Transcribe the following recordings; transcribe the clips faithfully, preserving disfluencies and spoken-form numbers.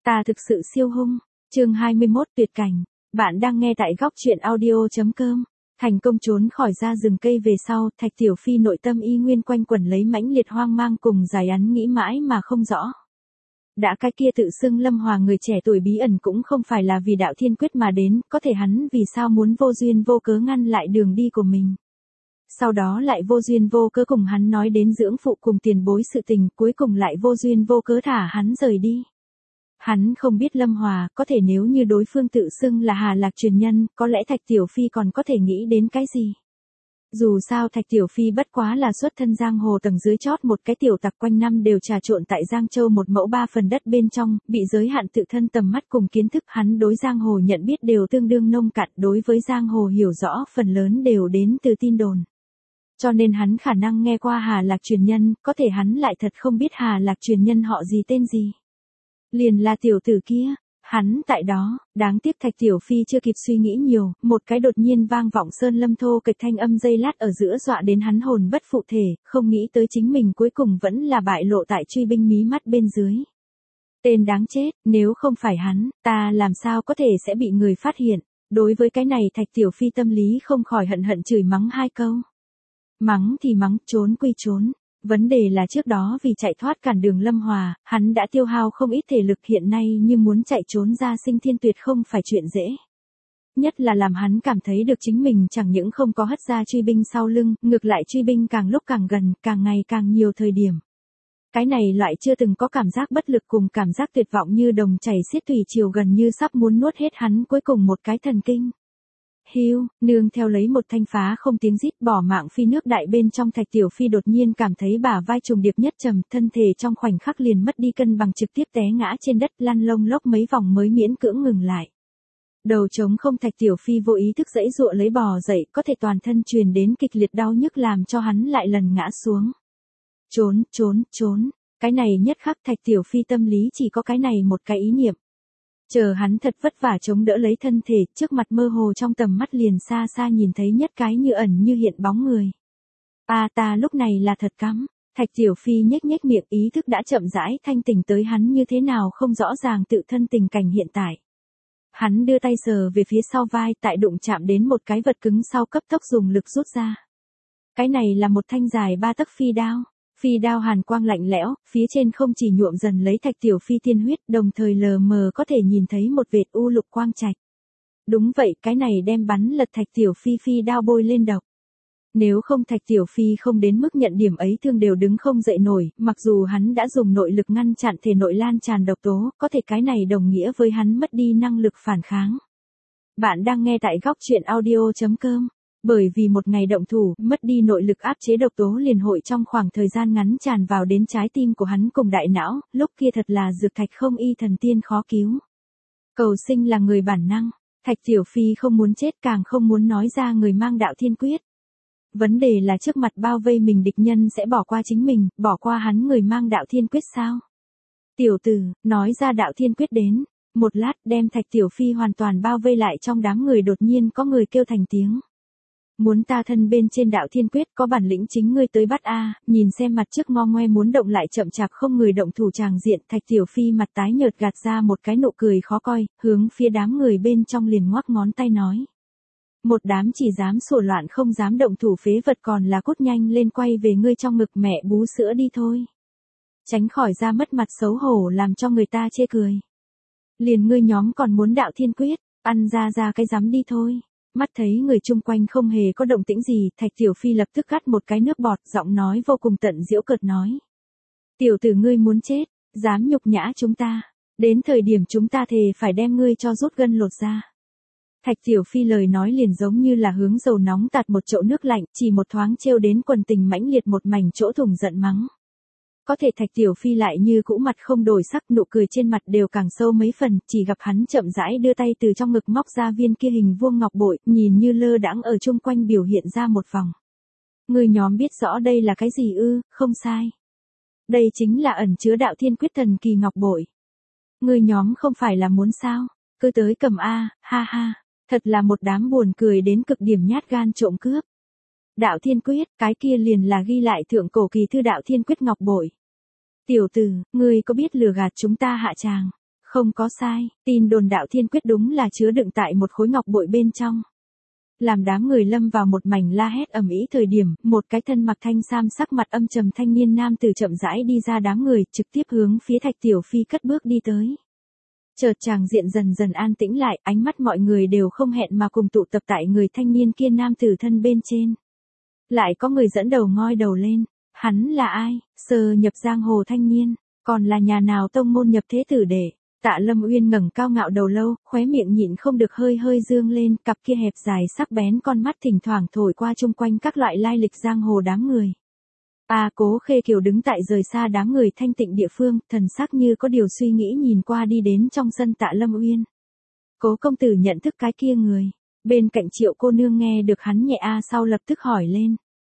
Ta thực sự siêu hung. Chương hai mươi mốt tuyệt cảnh. Bạn đang nghe tại góc truyện audio chấm com. Thành công trốn khỏi ra rừng cây về sau, Thạch Tiểu Phi nội tâm y nguyên quanh quẩn lấy mãnh liệt hoang mang cùng giải án nghĩ mãi mà không rõ. Đã cái kia tự xưng Lâm Hòa người trẻ tuổi bí ẩn cũng không phải là vì đạo thiên quyết mà đến, có thể hắn vì sao muốn vô duyên vô cớ ngăn lại đường đi của mình. Sau đó lại vô duyên vô cớ cùng hắn nói đến dưỡng phụ cùng tiền bối sự tình, cuối cùng lại vô duyên vô cớ thả hắn rời đi. Hắn không biết Lâm Hòa, có thể nếu như đối phương tự xưng là Hà Lạc truyền nhân, có lẽ Thạch Tiểu Phi còn có thể nghĩ đến cái gì. Dù sao Thạch Tiểu Phi bất quá là xuất thân giang hồ tầng dưới chót một cái tiểu tặc quanh năm đều trà trộn tại Giang Châu một mẫu ba phần đất bên trong, bị giới hạn tự thân tầm mắt cùng kiến thức, hắn đối giang hồ nhận biết đều tương đương nông cạn, đối với giang hồ hiểu rõ phần lớn đều đến từ tin đồn. Cho nên hắn khả năng nghe qua Hà Lạc truyền nhân, có thể hắn lại thật không biết Hà Lạc truyền nhân họ gì tên gì. Liền là tiểu tử kia, hắn tại đó, đáng tiếc Thạch Tiểu Phi chưa kịp suy nghĩ nhiều, một cái đột nhiên vang vọng sơn lâm thô kịch thanh âm dây lát ở giữa dọa đến hắn hồn bất phụ thể, không nghĩ tới chính mình cuối cùng vẫn là bại lộ tại truy binh mí mắt bên dưới. Tên đáng chết, nếu không phải hắn, ta làm sao có thể sẽ bị người phát hiện. Đối với cái này Thạch Tiểu Phi tâm lý không khỏi hận hận chửi mắng hai câu. Mắng thì mắng, trốn quy trốn. Vấn đề là trước đó vì chạy thoát cản đường Lâm Hòa, hắn đã tiêu hao không ít thể lực, hiện nay như muốn chạy trốn ra sinh thiên tuyệt không phải chuyện dễ. Nhất là làm hắn cảm thấy được chính mình chẳng những không có hất ra truy binh sau lưng, ngược lại truy binh càng lúc càng gần, càng ngày càng nhiều thời điểm. Cái này loại chưa từng có cảm giác bất lực cùng cảm giác tuyệt vọng như đồng chảy xiết thủy triều gần như sắp muốn nuốt hết hắn cuối cùng một cái thần kinh. Hiu, nương theo lấy một thanh phá không tiếng rít bỏ mạng phi nước đại bên trong, Thạch Tiểu Phi đột nhiên cảm thấy bả vai trùng điệp nhất trầm, thân thể trong khoảnh khắc liền mất đi cân bằng, trực tiếp té ngã trên đất, lăn lông lốc mấy vòng mới miễn cưỡng ngừng lại. Đầu trống không, Thạch Tiểu Phi vô ý thức giãy giụa lấy bò dậy, có thể toàn thân truyền đến kịch liệt đau nhức làm cho hắn lại lần ngã xuống. Trốn, trốn, trốn, cái này nhất khắc Thạch Tiểu Phi tâm lý chỉ có cái này một cái ý niệm. Chờ hắn thật vất vả chống đỡ lấy thân thể, trước mặt mơ hồ trong tầm mắt liền xa xa nhìn thấy nhất cái như ẩn như hiện bóng người. À ta lúc này là thật cắm, Thạch Tiểu Phi nhếch nhếch miệng, ý thức đã chậm rãi thanh tỉnh tới hắn như thế nào không rõ ràng tự thân tình cảnh hiện tại. Hắn đưa tay sờ về phía sau vai, tại đụng chạm đến một cái vật cứng sau cấp tốc dùng lực rút ra. Cái này là một thanh dài ba tấc phi đao. Phi đao hàn quang lạnh lẽo, phía trên không chỉ nhuộm dần lấy Thạch Tiểu Phi tiên huyết, đồng thời lờ mờ có thể nhìn thấy một vệt u lục quang trạch. Đúng vậy, cái này đem bắn lật Thạch Tiểu Phi phi đao bôi lên độc. Nếu không Thạch Tiểu Phi không đến mức nhận điểm ấy thương đều đứng không dậy nổi, mặc dù hắn đã dùng nội lực ngăn chặn thể nội lan tràn độc tố, có thể cái này đồng nghĩa với hắn mất đi năng lực phản kháng. Bạn đang nghe tại góc truyện audio chấm com. Bởi vì một ngày động thủ, mất đi nội lực áp chế độc tố liền hội trong khoảng thời gian ngắn tràn vào đến trái tim của hắn cùng đại não, lúc kia thật là dược thạch không y thần tiên khó cứu. Cầu sinh là người bản năng, Thạch Tiểu Phi không muốn chết, càng không muốn nói ra người mang đạo thiên quyết. Vấn đề là trước mặt bao vây mình địch nhân sẽ bỏ qua chính mình, bỏ qua hắn người mang đạo thiên quyết sao? Tiểu tử, nói ra đạo thiên quyết đến. Một lát đem Thạch Tiểu Phi hoàn toàn bao vây lại trong đám người, đột nhiên có người kêu thành tiếng. Muốn ta thân bên trên đạo thiên quyết, có bản lĩnh chính ngươi tới bắt a. Nhìn xem mặt trước ngo ngoe muốn động lại chậm chạp không người động thủ tràng diện, Thạch Tiểu Phi mặt tái nhợt gạt ra một cái nụ cười khó coi, hướng phía đám người bên trong liền ngoắc ngón tay nói. Một đám chỉ dám sổ loạn không dám động thủ phế vật, còn là cút nhanh lên quay về ngươi trong ngực mẹ bú sữa đi thôi. Tránh khỏi ra mất mặt xấu hổ làm cho người ta chê cười. Liền ngươi nhóm còn muốn đạo thiên quyết, ăn ra ra cái rắm đi thôi. Mắt thấy người chung quanh không hề có động tĩnh gì, Thạch Tiểu Phi lập tức cắt một cái nước bọt, giọng nói vô cùng tận giễu cợt nói. Tiểu tử ngươi muốn chết, dám nhục nhã chúng ta, đến thời điểm chúng ta thề phải đem ngươi cho rút gân lột ra. Thạch Tiểu Phi lời nói liền giống như là hướng dầu nóng tạt một chậu nước lạnh, chỉ một thoáng trêu đến quần tình mãnh liệt một mảnh chỗ thủng giận mắng. Có thể Thạch Tiểu Phi lại như cũ mặt không đổi sắc, nụ cười trên mặt đều càng sâu mấy phần, chỉ gặp hắn chậm rãi đưa tay từ trong ngực móc ra viên kia hình vuông ngọc bội, nhìn như lơ đãng ở chung quanh biểu hiện ra một vòng. Người nhóm biết rõ đây là cái gì ư? Không sai. Đây chính là ẩn chứa đạo thiên quyết thần kỳ ngọc bội. Người nhóm không phải là muốn sao? Cứ tới cầm a, ha ha, thật là một đám buồn cười đến cực điểm nhát gan trộm cướp. Đạo thiên quyết, cái kia liền là ghi lại thượng cổ kỳ thư đạo thiên quyết ngọc bội. Tiểu tử, ngươi có biết lừa gạt chúng ta hạ tràng? Không có sai, tin đồn đạo thiên quyết đúng là chứa đựng tại một khối ngọc bội bên trong. Làm đám người lâm vào một mảnh la hét ầm ĩ thời điểm, một cái thân mặc thanh sam sắc mặt âm trầm thanh niên nam tử chậm rãi đi ra đám người, trực tiếp hướng phía Thạch Tiểu Phi cất bước đi tới. Chợt tràng diện dần dần an tĩnh lại, ánh mắt mọi người đều không hẹn mà cùng tụ tập tại người thanh niên kia nam tử thân bên trên. Lại có người dẫn đầu ngoi đầu lên, hắn là ai? Sơ nhập giang hồ thanh niên, còn là nhà nào tông môn nhập thế tử đệ? Tạ Lâm Uyên ngẩng cao ngạo đầu lâu, khóe miệng nhịn không được hơi hơi dương lên, cặp kia hẹp dài sắc bén con mắt thỉnh thoảng thổi qua chung quanh các loại lai lịch giang hồ đám người. A Cố Khê Kiều đứng tại rời xa đám người thanh tịnh địa phương, thần sắc như có điều suy nghĩ nhìn qua đi đến trong sân Tạ Lâm Uyên. Cố công tử nhận thức cái kia người. Bên cạnh Triệu cô nương nghe được hắn nhẹ a sau lập tức hỏi lên.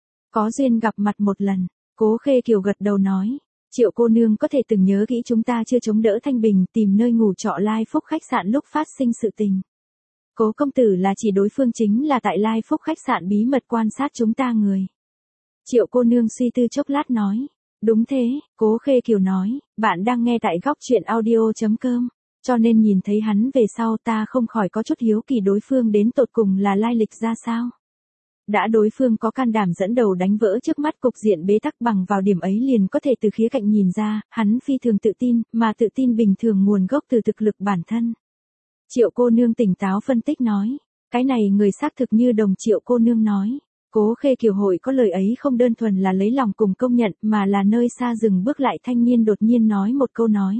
Có duyên gặp mặt một lần, Cố Khê Kiều gật đầu nói. Triệu cô nương có thể từng nhớ kỹ chúng ta chưa chống đỡ Thanh Bình tìm nơi ngủ trọ Lai Phúc khách sạn lúc phát sinh sự tình. Cố công tử là chỉ đối phương chính là tại Lai Phúc khách sạn bí mật quan sát chúng ta người. Triệu cô nương suy tư chốc lát nói. Đúng thế, Cố Khê Kiều nói, bạn đang nghe tại góc truyện audio.com, cho nên nhìn thấy hắn về sau ta không khỏi có chút hiếu kỳ đối phương đến tột cùng là lai lịch ra sao. Đã đối phương có can đảm dẫn đầu đánh vỡ trước mắt cục diện bế tắc bằng vào điểm ấy liền có thể từ khía cạnh nhìn ra, hắn phi thường tự tin, mà tự tin bình thường nguồn gốc từ thực lực bản thân. Triệu cô nương tỉnh táo phân tích nói, cái này người xác thực như đồng Triệu cô nương nói. Cố Khê Kiều hội có lời ấy không đơn thuần là lấy lòng cùng công nhận mà là nơi xa dừng bước lại thanh niên đột nhiên nói một câu nói.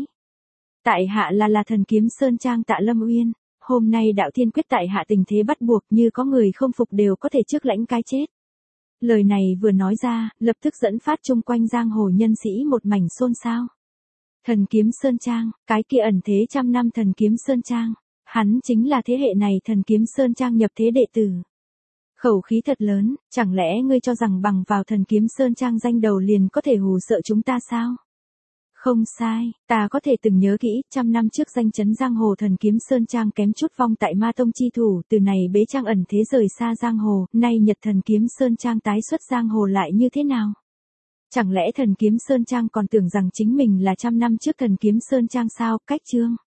Tại hạ là là thần kiếm Sơn Trang Tạ Lâm Uyên. Hôm nay đạo thiên quyết tại hạ tình thế bắt buộc như có người không phục đều có thể trước lãnh cái chết. Lời này vừa nói ra, lập tức dẫn phát chung quanh giang hồ nhân sĩ một mảnh xôn xao. Thần kiếm Sơn Trang, cái kia ẩn thế trăm năm thần kiếm Sơn Trang, hắn chính là thế hệ này thần kiếm Sơn Trang nhập thế đệ tử. Khẩu khí thật lớn, chẳng lẽ ngươi cho rằng bằng vào thần kiếm Sơn Trang danh đầu liền có thể hù sợ chúng ta sao? Không sai, ta có thể từng nhớ kỹ, trăm năm trước danh chấn giang hồ thần kiếm Sơn Trang kém chút vong tại ma tông chi thủ, từ này bế trang ẩn thế rời xa giang hồ, nay nhật thần kiếm Sơn Trang tái xuất giang hồ lại như thế nào? Chẳng lẽ thần kiếm Sơn Trang còn tưởng rằng chính mình là trăm năm trước thần kiếm Sơn Trang sao? Cách chương